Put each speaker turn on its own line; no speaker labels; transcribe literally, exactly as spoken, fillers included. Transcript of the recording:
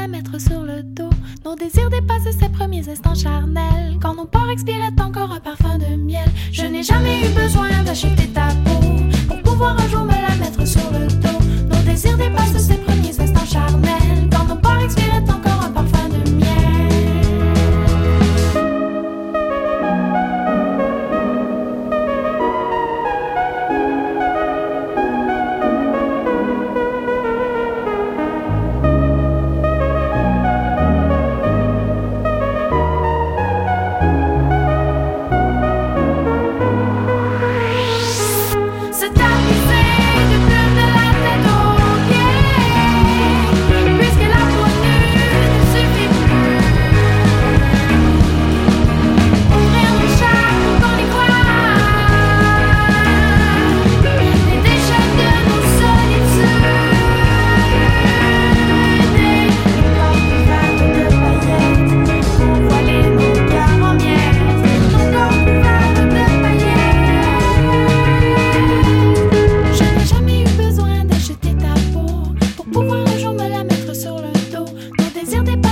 la mettre sur le dos. Nos désirs dépassent ces premiers instants charnels, quand nos pores expiraient encore un parfum de miel. Je n'ai jamais eu besoin d'acheter ta peau pour pouvoir un jour me la mettre sur le dos. Nos désirs dépassent ces premiers instants charnels, quand nos pores expiraient encore un parfum de miel. Pouvoir un jour me la mettre sur le dos. Nos désirs dépassent